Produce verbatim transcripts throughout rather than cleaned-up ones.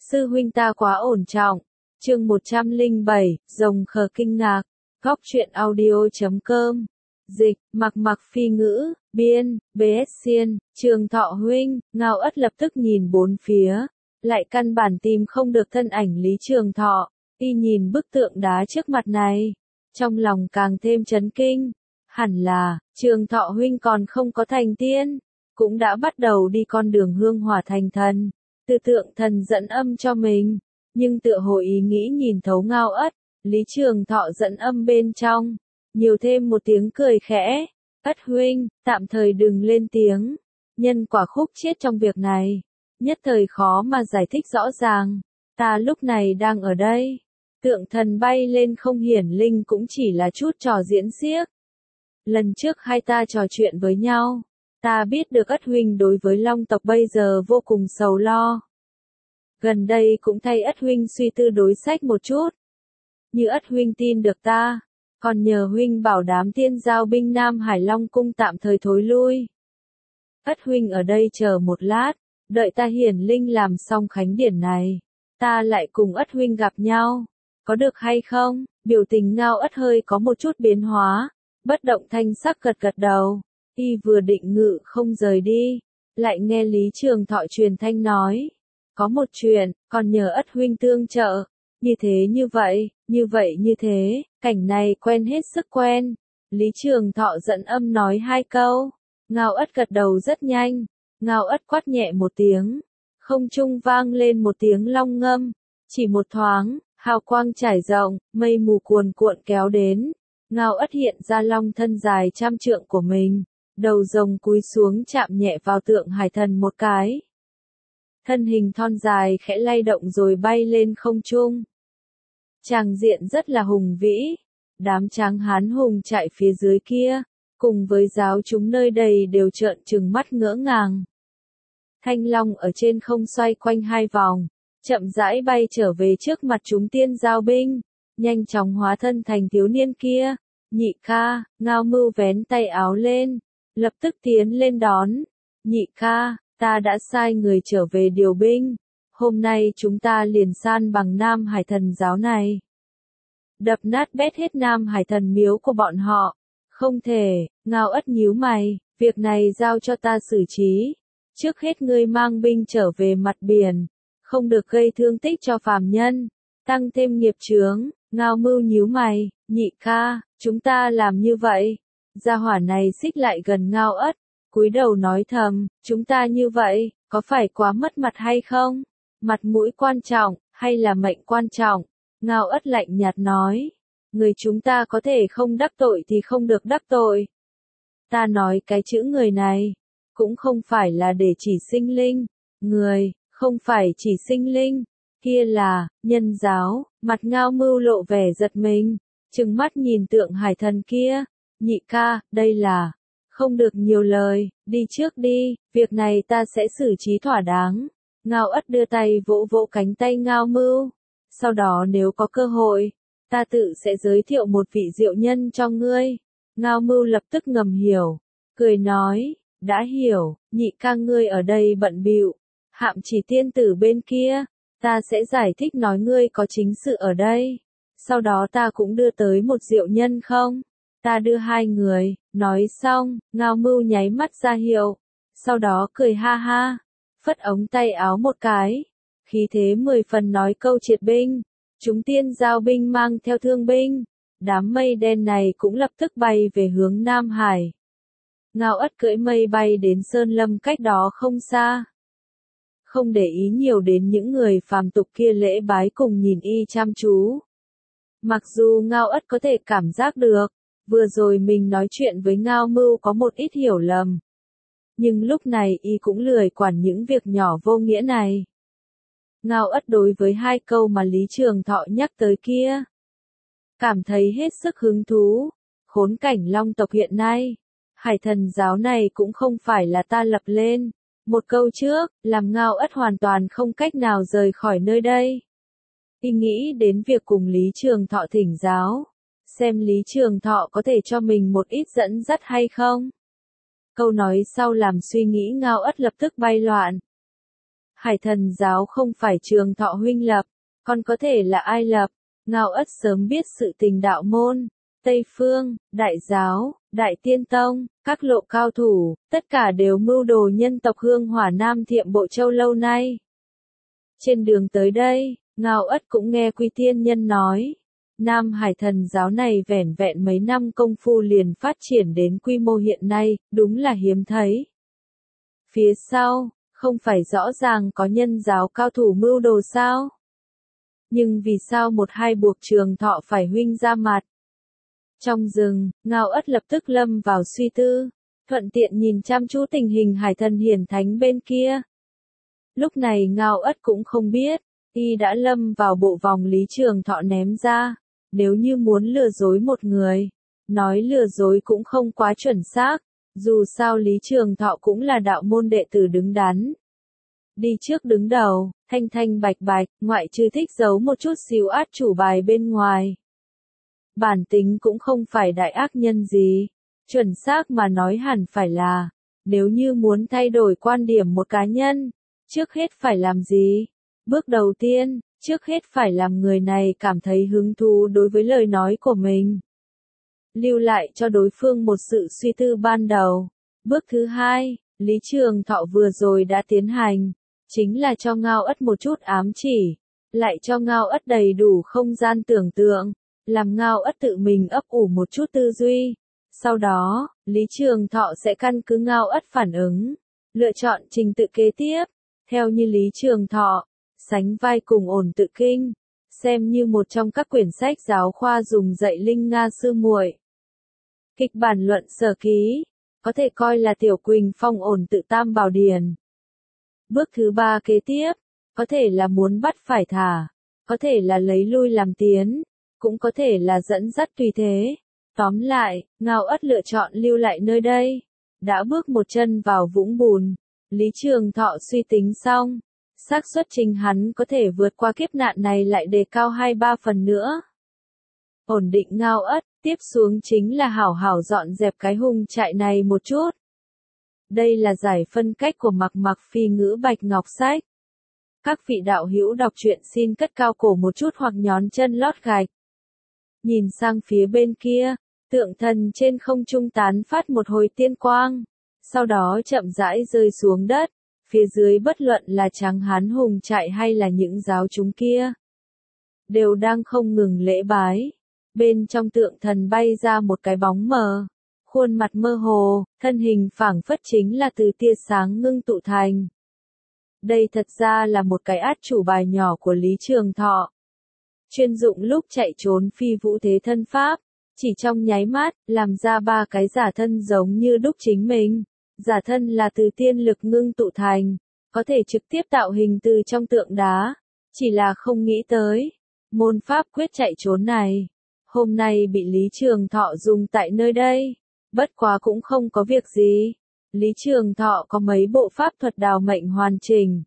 Sư huynh ta quá ổn trọng. Chương một trăm lẻ bảy, rồng khờ kinh ngạc. Góc truyện audio chấm com. Dịch, mặc mặc phi ngữ, biên, bê ét Xiên, Trường Thọ huynh. Ngao Ất lập tức nhìn bốn phía. Lại căn bản tìm không được thân ảnh Lý Trường Thọ. Y nhìn bức tượng đá trước mặt này. Trong lòng càng thêm chấn kinh. Hẳn là, Trường Thọ huynh còn không có thành tiên. Cũng đã bắt đầu đi con đường hương hỏa thành thần. Từ tượng thần dẫn âm cho mình. Nhưng tựa hồ ý nghĩ nhìn thấu Ngao Ất. Lý Trường Thọ dẫn âm bên trong. Nhiều thêm một tiếng cười khẽ. Ất huynh, tạm thời đừng lên tiếng. Nhân quả khúc chiết trong việc này. Nhất thời khó mà giải thích rõ ràng. Ta lúc này đang ở đây. Tượng thần bay lên không hiển linh cũng chỉ là chút trò diễn xiếc. Lần trước hai ta trò chuyện với nhau. Ta biết được Ất huynh đối với Long tộc bây giờ vô cùng sầu lo. Gần đây cũng thay Ất huynh suy tư đối sách một chút. Như Ất huynh tin được ta, còn nhờ huynh bảo đám tiên giao binh Nam Hải Long cung tạm thời thối lui. Ất huynh ở đây chờ một lát, đợi ta hiển linh làm xong khánh điển này, ta lại cùng Ất huynh gặp nhau, có được hay không? Biểu tình Ngao Ất hơi có một chút biến hóa, bất động thanh sắc gật gật đầu. Y vừa định ngự không rời đi, lại nghe Lý Trường Thọ truyền thanh nói. Có một chuyện, còn nhờ Ất huynh tương trợ. Như thế như vậy, như vậy như thế, cảnh này quen hết sức quen. Lý Trường Thọ dẫn âm nói hai câu. Ngao Ất gật đầu rất nhanh. Ngao Ất quát nhẹ một tiếng. Không trung vang lên một tiếng long ngâm. Chỉ một thoáng, hào quang trải rộng, mây mù cuồn cuộn kéo đến. Ngao Ất hiện ra long thân dài trăm trượng của mình. Đầu rồng cúi xuống chạm nhẹ vào tượng hải thần một cái. Thân hình thon dài khẽ lay động rồi bay lên không trung. Tràng diện rất là hùng vĩ. Đám tráng hán hùng chạy phía dưới kia, cùng với giáo chúng nơi đây đều trợn trừng mắt ngỡ ngàng. Thanh long ở trên không xoay quanh hai vòng, chậm rãi bay trở về trước mặt chúng tiên giao binh, nhanh chóng hóa thân thành thiếu niên kia. Nhị ca, Ngao Mưu vén tay áo lên, lập tức tiến lên đón. Nhị ca, ta đã sai người trở về điều binh. Hôm nay chúng ta liền san bằng Nam Hải thần giáo này. Đập nát bét hết Nam Hải thần miếu của bọn họ. Không thể, Ngao Ất nhíu mày, việc này giao cho ta xử trí. Trước hết ngươi mang binh trở về mặt biển, không được gây thương tích cho phàm nhân, tăng thêm nghiệp chướng. Ngao Mưu nhíu mày, nhị ca, chúng ta làm như vậy. Gia hỏa này xích lại gần Ngao Ất, cúi đầu nói thầm, chúng ta như vậy, có phải quá mất mặt hay không? Mặt mũi quan trọng, hay là mệnh quan trọng? Ngao Ất lạnh nhạt nói, người chúng ta có thể không đắc tội thì không được đắc tội. Ta nói cái chữ người này, cũng không phải là để chỉ sinh linh, người, không phải chỉ sinh linh, kia là, nhân giáo. Mặt Ngao Mưu lộ vẻ giật mình, trừng mắt nhìn tượng hải thần kia. Nhị ca, đây là, không được nhiều lời, đi trước đi, việc này ta sẽ xử trí thỏa đáng. Ngao Ất đưa tay vỗ vỗ cánh tay Ngao Mưu. Sau đó nếu có cơ hội, ta tự sẽ giới thiệu một vị diệu nhân cho ngươi. Ngao Mưu lập tức ngầm hiểu, cười nói, đã hiểu, nhị ca ngươi ở đây bận bịu, Hạm Chỉ tiên tử bên kia, ta sẽ giải thích nói ngươi có chính sự ở đây. Sau đó ta cũng đưa tới một diệu nhân không? Ta đưa hai người, nói xong, Ngao Mưu nháy mắt ra hiệu, sau đó cười ha ha, phất ống tay áo một cái, khí thế mười phần nói câu triệt binh, chúng tiên giao binh mang theo thương binh, đám mây đen này cũng lập tức bay về hướng Nam Hải. Ngao Ất cưỡi mây bay đến Sơn Lâm cách đó không xa. Không để ý nhiều đến những người phàm tục kia lễ bái cùng nhìn y chăm chú. Mặc dù Ngao Ất có thể cảm giác được, vừa rồi mình nói chuyện với Ngao Mưu có một ít hiểu lầm. Nhưng lúc này y cũng lười quản những việc nhỏ vô nghĩa này. Ngao Ất đối với hai câu mà Lý Trường Thọ nhắc tới kia, cảm thấy hết sức hứng thú. Khốn cảnh Long tộc hiện nay, Hải thần giáo này cũng không phải là ta lập lên. Một câu trước, làm Ngao Ất hoàn toàn không cách nào rời khỏi nơi đây. Y nghĩ đến việc cùng Lý Trường Thọ thỉnh giáo, xem Lý Trường Thọ có thể cho mình một ít dẫn dắt hay không. Câu nói sau làm suy nghĩ Ngao Ất lập tức bay loạn. Hải Thần giáo không phải Trường Thọ huynh lập, còn có thể là ai lập? Ngao Ất sớm biết sự tình đạo môn, Tây Phương, Đại giáo, Đại Tiên Tông, các lộ cao thủ, tất cả đều mưu đồ nhân tộc hương hỏa Nam Thiệm Bộ Châu lâu nay. Trên đường tới đây, Ngao Ất cũng nghe Quy Tiên Nhân nói, Nam Hải Thần giáo này vẻn vẹn mấy năm công phu liền phát triển đến quy mô hiện nay, đúng là hiếm thấy. Phía sau, không phải rõ ràng có nhân giáo cao thủ mưu đồ sao? Nhưng vì sao một hai buộc Trường Thọ phải huynh ra mặt? Trong rừng, Ngao Ất lập tức lâm vào suy tư, thuận tiện nhìn chăm chú tình hình Hải Thần hiển thánh bên kia. Lúc này Ngao Ất cũng không biết, y đã lâm vào bộ vòng Lý Trường Thọ ném ra, nếu như muốn lừa dối một người, nói lừa dối cũng không quá chuẩn xác, dù sao Lý Trường Thọ cũng là đạo môn đệ tử đứng đắn. Đi trước đứng đầu, thanh thanh bạch bạch, ngoại trừ thích giấu một chút xíu át chủ bài bên ngoài. Bản tính cũng không phải đại ác nhân gì, chuẩn xác mà nói hẳn phải là, nếu như muốn thay đổi quan điểm một cá nhân, trước hết phải làm gì? Bước đầu tiên, trước hết phải làm người này cảm thấy hứng thú đối với lời nói của mình. Lưu lại cho đối phương một sự suy tư ban đầu. Bước thứ hai, Lý Trường Thọ vừa rồi đã tiến hành, chính là cho Ngao Ất một chút ám chỉ, lại cho Ngao Ất đầy đủ không gian tưởng tượng, làm Ngao Ất tự mình ấp ủ một chút tư duy. Sau đó, Lý Trường Thọ sẽ căn cứ Ngao Ất phản ứng, lựa chọn trình tự kế tiếp, theo như Lý Trường Thọ, sánh vai cùng ổn tự kinh, xem như một trong các quyển sách giáo khoa dùng dạy Linh Nga sư muội. Kịch bản luận sở ký, có thể coi là Tiểu Quỳnh Phong ổn tự tam bảo điển. Bước thứ ba kế tiếp, có thể là muốn bắt phải thả, có thể là lấy lui làm tiến, cũng có thể là dẫn dắt tùy thế. Tóm lại, Ngao Ất lựa chọn lưu lại nơi đây, đã bước một chân vào vũng bùn. Lý Trường Thọ suy tính xong, xác suất chính hắn có thể vượt qua kiếp nạn này lại đề cao hai ba phần nữa. Ổn định Ngao Ất, tiếp xuống chính là hảo hảo dọn dẹp cái hung trại này một chút. Đây là giải phân cách của Mặc Mặc Phi ngữ Bạch Ngọc Sách. Các vị đạo hữu đọc truyện xin cất cao cổ một chút hoặc nhón chân lót gạch. Nhìn sang phía bên kia, tượng thần trên không trung tán phát một hồi tiên quang, sau đó chậm rãi rơi xuống đất, phía dưới bất luận là Tráng Hán hùng trại hay là những giáo chúng kia, đều đang không ngừng lễ bái. Bên trong tượng thần bay ra một cái bóng mờ, khuôn mặt mơ hồ, thân hình phảng phất chính là từ tia sáng ngưng tụ thành. Đây thật ra là một cái át chủ bài nhỏ của Lý Trường Thọ, chuyên dụng lúc chạy trốn phi vũ thế thân pháp, chỉ trong nháy mắt, làm ra ba cái giả thân giống như đúc chính mình. Giả thân là từ tiên lực ngưng tụ thành, có thể trực tiếp tạo hình từ trong tượng đá, chỉ là không nghĩ tới. Môn pháp quyết chạy trốn này, hôm nay bị Lý Trường Thọ dùng tại nơi đây, bất quá cũng không có việc gì. Lý Trường Thọ có mấy bộ pháp thuật đào mệnh hoàn chỉnh.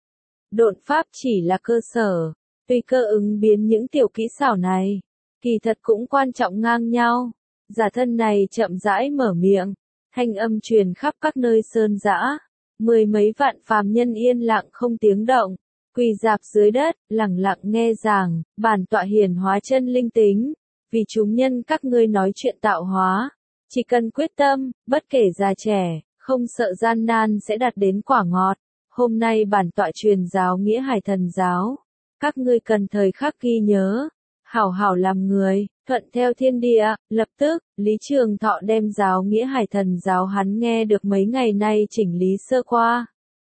Độn pháp chỉ là cơ sở, tùy cơ ứng biến những tiểu kỹ xảo này, kỳ thật cũng quan trọng ngang nhau. Giả thân này chậm rãi mở miệng, thanh âm truyền khắp các nơi sơn dã, mười mấy vạn phàm nhân yên lặng không tiếng động, quỳ rạp dưới đất, lẳng lặng nghe giảng, bản tọa hiển hóa chân linh tính, vì chúng nhân các ngươi nói chuyện tạo hóa, chỉ cần quyết tâm, bất kể già trẻ, không sợ gian nan sẽ đạt đến quả ngọt. Hôm nay bản tọa truyền giáo nghĩa Hải Thần giáo, các ngươi cần thời khắc ghi nhớ, hảo hảo làm người, thuận theo thiên địa. Lập tức, Lý Trường Thọ đem giáo nghĩa Hải Thần giáo hắn nghe được mấy ngày nay chỉnh lý sơ qua.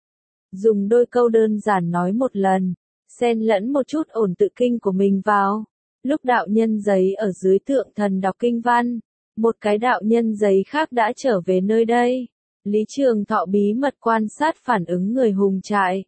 Dùng đôi câu đơn giản nói một lần, xen lẫn một chút ổn tự kinh của mình vào. Lúc đạo nhân giấy ở dưới tượng thần đọc kinh văn, một cái đạo nhân giấy khác đã trở về nơi đây. Lý Trường Thọ bí mật quan sát phản ứng người hùng trại.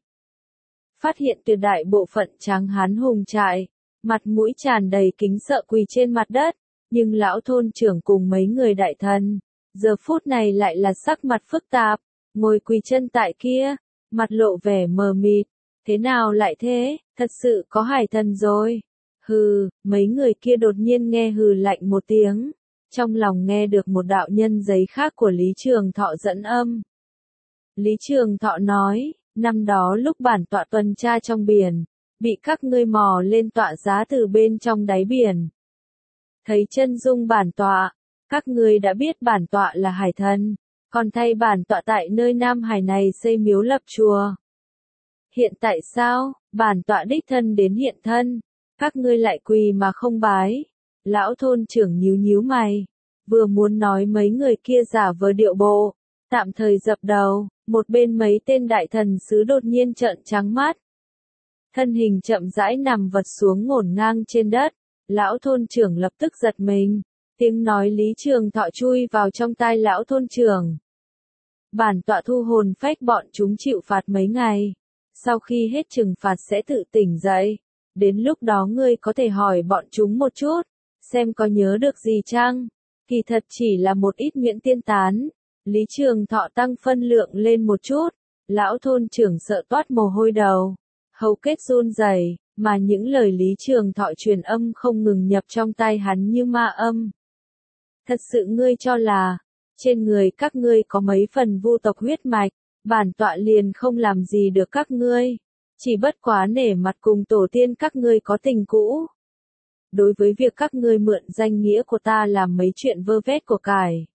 Phát hiện tuyệt đại bộ phận Tráng Hán hùng trại, mặt mũi tràn đầy kính sợ quỳ trên mặt đất, nhưng lão thôn trưởng cùng mấy người đại thần, giờ phút này lại là sắc mặt phức tạp, ngồi quỳ chân tại kia, mặt lộ vẻ mờ mịt. Thế nào lại thế, thật sự có Hải Thần rồi. Hừ, mấy người kia đột nhiên nghe hừ lạnh một tiếng, trong lòng nghe được một đạo nhân giấy khác của Lý Trường Thọ dẫn âm. Lý Trường Thọ nói, Năm đó lúc bản tọa tuần tra trong biển, bị các ngươi mò lên tọa giá từ bên trong đáy biển. Thấy chân dung bản tọa, các ngươi đã biết bản tọa là hải thần, còn thay bản tọa tại nơi Nam Hải này xây miếu lập chùa. Hiện tại sao, bản tọa đích thân đến hiện thân, các ngươi lại quỳ mà không bái. Lão thôn trưởng nhíu nhíu mày, vừa muốn nói mấy người kia giả vờ điệu bộ, tạm thời dập đầu, một bên mấy tên đại thần sứ đột nhiên trợn trắng mắt. Thân hình chậm rãi nằm vật xuống ngổn ngang trên đất, lão thôn trưởng lập tức giật mình, tiếng nói Lý Trường Thọ chui vào trong tai lão thôn trưởng. Bản tọa thu hồn phách bọn chúng chịu phạt mấy ngày, sau khi hết trừng phạt sẽ tự tỉnh dậy, đến lúc đó ngươi có thể hỏi bọn chúng một chút, xem có nhớ được gì chăng, kỳ thật chỉ là một ít miễn tiên tán. Lý Trường Thọ tăng phân lượng lên một chút, lão thôn trưởng sợ toát mồ hôi đầu, hầu kết run rẩy, mà những lời Lý Trường Thọ truyền âm không ngừng nhập trong tai hắn như ma âm. Thật sự ngươi cho là, trên người các ngươi có mấy phần vu tộc huyết mạch, bản tọa liền không làm gì được các ngươi, chỉ bất quá nể mặt cùng tổ tiên các ngươi có tình cũ. Đối với việc các ngươi mượn danh nghĩa của ta làm mấy chuyện vơ vét của cải,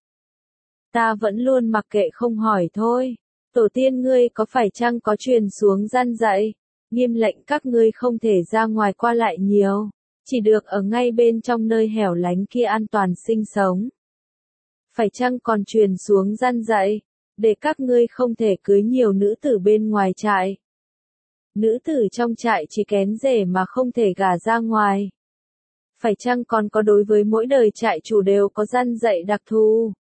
ta vẫn luôn mặc kệ không hỏi thôi. Tổ tiên ngươi có phải chăng có truyền xuống gian dạy, nghiêm lệnh các ngươi không thể ra ngoài qua lại nhiều, chỉ được ở ngay bên trong nơi hẻo lánh kia an toàn sinh sống. Phải chăng còn truyền xuống gian dạy, để các ngươi không thể cưới nhiều nữ tử bên ngoài trại. Nữ tử trong trại chỉ kén rể mà không thể gả ra ngoài. Phải chăng còn có đối với mỗi đời trại chủ đều có gian dạy đặc thù,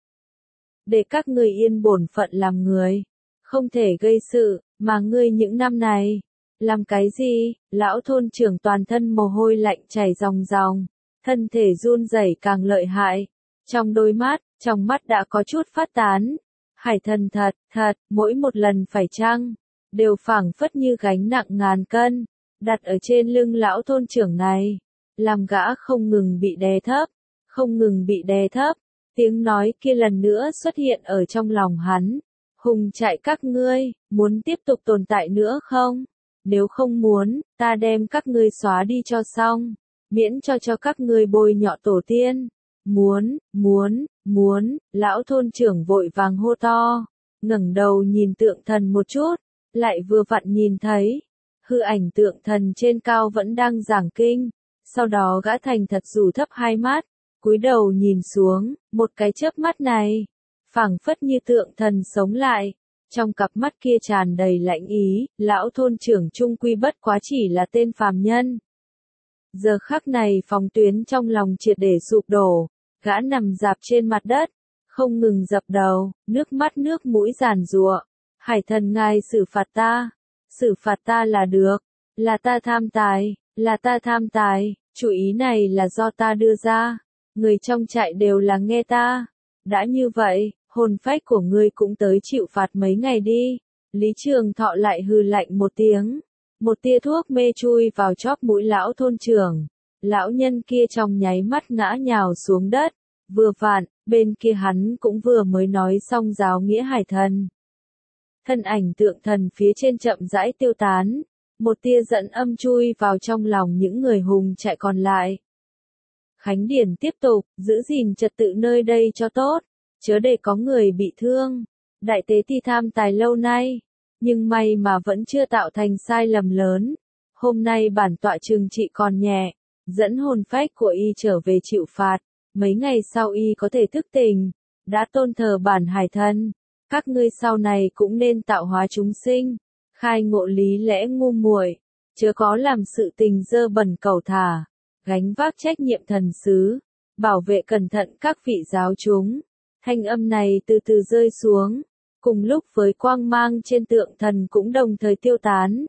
để các ngươi yên bổn phận làm người, không thể gây sự, mà ngươi những năm này, làm cái gì? Lão thôn trưởng toàn thân mồ hôi lạnh chảy ròng ròng, thân thể run rẩy càng lợi hại, trong đôi mắt, trong mắt đã có chút phát tán. Hải thần thật, thật, mỗi một lần phải chăng, đều phảng phất như gánh nặng ngàn cân, đặt ở trên lưng lão thôn trưởng này, làm gã không ngừng bị đè thấp, không ngừng bị đè thấp. Tiếng nói kia lần nữa xuất hiện ở trong lòng hắn. Hùng trại các ngươi, muốn tiếp tục tồn tại nữa không? Nếu không muốn, ta đem các ngươi xóa đi cho xong, miễn cho cho các ngươi bôi nhọ tổ tiên. Muốn, muốn, muốn, lão thôn trưởng vội vàng hô to, ngẩng đầu nhìn tượng thần một chút, lại vừa vặn nhìn thấy, hư ảnh tượng thần trên cao vẫn đang giảng kinh, sau đó gã thành thật rủ thấp hai mắt, cúi đầu nhìn xuống, một cái chớp mắt này, phảng phất như tượng thần sống lại, trong cặp mắt kia tràn đầy lãnh ý, lão thôn trưởng trung quy bất quá chỉ là tên phàm nhân. Giờ khắc này phòng tuyến trong lòng triệt để sụp đổ, gã nằm dạp trên mặt đất, không ngừng dập đầu, nước mắt nước mũi giàn giụa. Hải thần ngài xử phạt ta, xử phạt ta là được, là ta tham tài, là ta tham tài, chủ ý này là do ta đưa ra, người trong trại đều là nghe ta. Đã như vậy, hồn phách của ngươi cũng tới chịu phạt mấy ngày đi. Lý Trường Thọ lại hừ lạnh một tiếng, một tia thuốc mê chui vào chóp mũi lão thôn trưởng. Lão nhân kia trong nháy mắt ngã nhào xuống đất, vừa vặn, bên kia hắn cũng vừa mới nói xong giáo nghĩa hải thần. Thân ảnh tượng thần phía trên chậm rãi tiêu tán, một tia giận âm chui vào trong lòng những người hùng chạy còn lại. Khánh điển tiếp tục, giữ gìn trật tự nơi đây cho tốt, chớ để có người bị thương. Đại tế ti tham tài lâu nay, nhưng may mà vẫn chưa tạo thành sai lầm lớn. Hôm nay bản tọa trừng trị còn nhẹ, dẫn hồn phách của y trở về chịu phạt, mấy ngày sau y có thể thức tỉnh, đã tôn thờ bản hải thần. Các ngươi sau này cũng nên tạo hóa chúng sinh, khai ngộ lý lẽ ngu muội, chớ có làm sự tình dơ bẩn cầu thả, gánh vác trách nhiệm thần sứ, bảo vệ cẩn thận các vị giáo chúng. Thanh âm này từ từ rơi xuống, cùng lúc với quang mang trên tượng thần cũng đồng thời tiêu tán.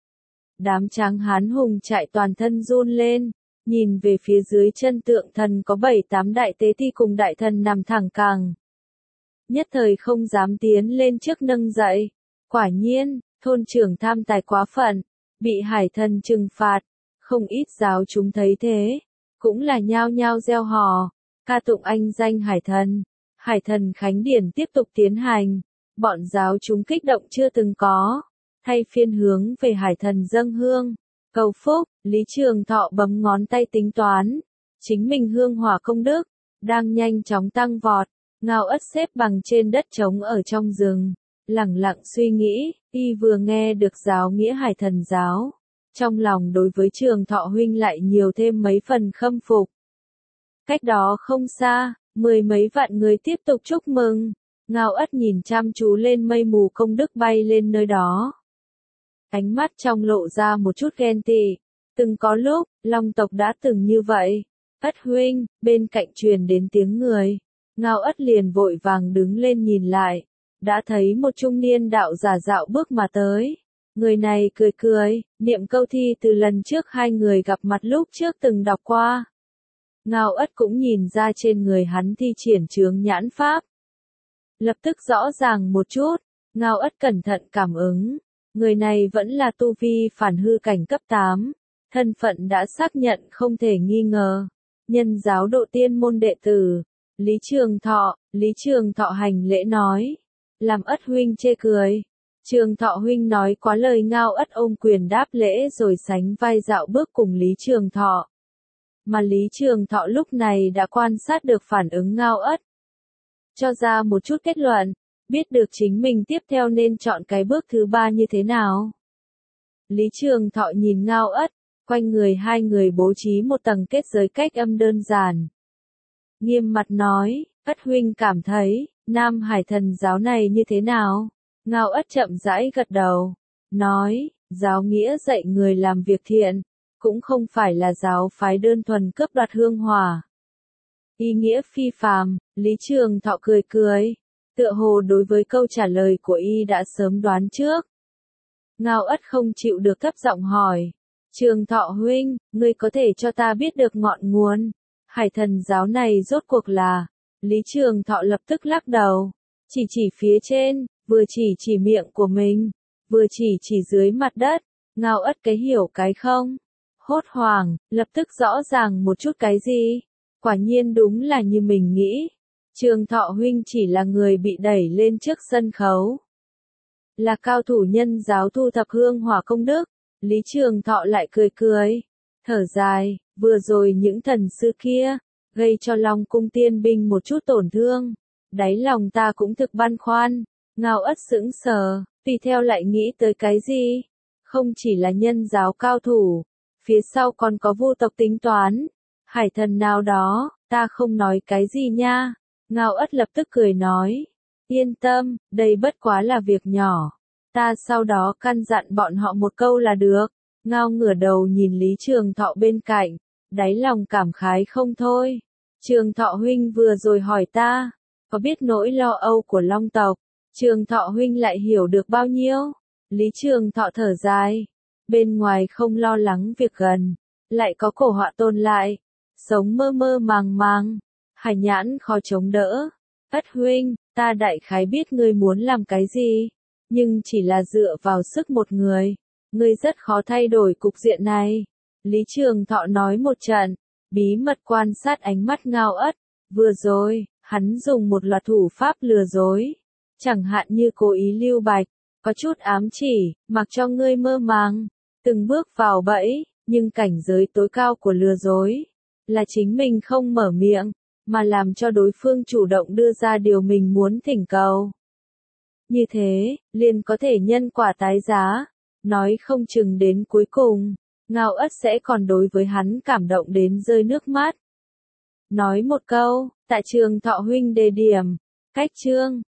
Đám tráng hán hùng chạy toàn thân run lên, nhìn về phía dưới chân tượng thần có bảy tám đại tế ti cùng đại thần nằm thẳng cẳng. Nhất thời không dám tiến lên trước nâng dậy. Quả nhiên, thôn trưởng tham tài quá phận, bị hải thần trừng phạt. Không ít giáo chúng thấy thế, cũng là nhao nhao reo hò, ca tụng anh danh hải thần. Hải thần khánh điển tiếp tục tiến hành, bọn giáo chúng kích động chưa từng có. thay phiên hướng về hải thần dâng hương, cầu phúc. Lý Trường Thọ bấm ngón tay tính toán, chính mình hương hỏa công đức đang nhanh chóng tăng vọt. Ngao Ất xếp bằng trên đất trống ở trong rừng, lẳng lặng suy nghĩ. Y vừa nghe được giáo nghĩa hải thần giáo, trong lòng đối với Trường Thọ huynh lại nhiều thêm mấy phần khâm phục. Cách đó không xa, mười mấy vạn người tiếp tục chúc mừng. Ngao Ất nhìn chăm chú lên mây mù công đức bay lên nơi đó. Ánh mắt trong lộ ra một chút ghen tị. Từng có lúc, Long tộc đã từng như vậy. Ất huynh, bên cạnh truyền đến tiếng người. Ngao Ất liền vội vàng đứng lên nhìn lại. Đã thấy một trung niên đạo giả dạo bước mà tới. Người này cười cười, niệm câu thi từ lần trước hai người gặp mặt lúc trước từng đọc qua. Ngao Ất cũng nhìn ra trên người hắn thi triển chướng nhãn pháp. Lập tức rõ ràng một chút, Ngao Ất cẩn thận cảm ứng. Người này vẫn là tu vi phản hư cảnh cấp tám. Thân phận đã xác nhận không thể nghi ngờ. Nhân giáo độ tiên môn đệ tử. Lý Trường Thọ, Lý Trường Thọ hành lễ nói. Làm Ất huynh chê cười. Trường Thọ huynh nói quá lời. Ngao Ất ôm quyền đáp lễ rồi sánh vai dạo bước cùng Lý Trường Thọ. Mà Lý Trường Thọ lúc này đã quan sát được phản ứng Ngao Ất. Cho ra một chút kết luận, biết được chính mình tiếp theo nên chọn cái bước thứ ba như thế nào. Lý Trường Thọ nhìn Ngao Ất, quanh người hai người bố trí một tầng kết giới cách âm đơn giản. Nghiêm mặt nói, Ất huynh cảm thấy, Nam Hải thần giáo này như thế nào? Ngao Ất chậm rãi gật đầu, nói, giáo nghĩa dạy người làm việc thiện, cũng không phải là giáo phái đơn thuần cướp đoạt hương hỏa. Ý nghĩa phi phàm. Lý Trường Thọ cười cười, tựa hồ đối với câu trả lời của y đã sớm đoán trước. Ngao Ất không chịu được thấp giọng hỏi, Trường Thọ huynh, ngươi có thể cho ta biết được ngọn nguồn, hải thần giáo này rốt cuộc là? Lý Trường Thọ lập tức lắc đầu, chỉ chỉ phía trên, vừa chỉ chỉ miệng của mình, vừa chỉ chỉ dưới mặt đất. Ngao Ất cái hiểu cái không, hốt hoảng, lập tức rõ ràng một chút cái gì. Quả nhiên đúng là như mình nghĩ. Trường Thọ huynh chỉ là người bị đẩy lên trước sân khấu. Là cao thủ nhân giáo thu thập hương hỏa công đức. Lý Trường Thọ lại cười cười. Thở dài, vừa rồi những thần sư kia, gây cho Long cung tiên binh một chút tổn thương. Đáy lòng ta cũng thực băn khoăn. Ngao Ất sững sờ, tùy theo lại nghĩ tới cái gì? Không chỉ là nhân giáo cao thủ, phía sau còn có vu tộc tính toán. Hải thần nào đó, ta không nói cái gì nha. Ngao Ất lập tức cười nói. Yên tâm, đây bất quá là việc nhỏ. Ta sau đó căn dặn bọn họ một câu là được. Ngao ngửa đầu nhìn Lý Trường Thọ bên cạnh, đáy lòng cảm khái không thôi. Trường Thọ huynh vừa rồi hỏi ta, có biết nỗi lo âu của Long tộc, Trường Thọ huynh lại hiểu được bao nhiêu? Lý Trường Thọ thở dài, bên ngoài không lo lắng việc gần, lại có cổ họa tồn lại, sống mơ mơ màng màng, hải nhãn khó chống đỡ. Ất huynh, ta đại khái biết ngươi muốn làm cái gì, nhưng chỉ là dựa vào sức một người, ngươi rất khó thay đổi cục diện này. Lý Trường Thọ nói một trận, bí mật quan sát ánh mắt Ngao Ất. Vừa rồi, hắn dùng một loạt thủ pháp lừa dối, chẳng hạn như cố ý lưu bạch, có chút ám chỉ, mặc cho ngươi mơ màng, từng bước vào bẫy, nhưng cảnh giới tối cao của lừa dối là chính mình không mở miệng, mà làm cho đối phương chủ động đưa ra điều mình muốn thỉnh cầu. Như thế, liền có thể nhân quả tái giá, nói không chừng đến cuối cùng, Ngao Ất sẽ còn đối với hắn cảm động đến rơi nước mắt. Nói một câu, tại Trường Thọ huynh đề điểm, cách chương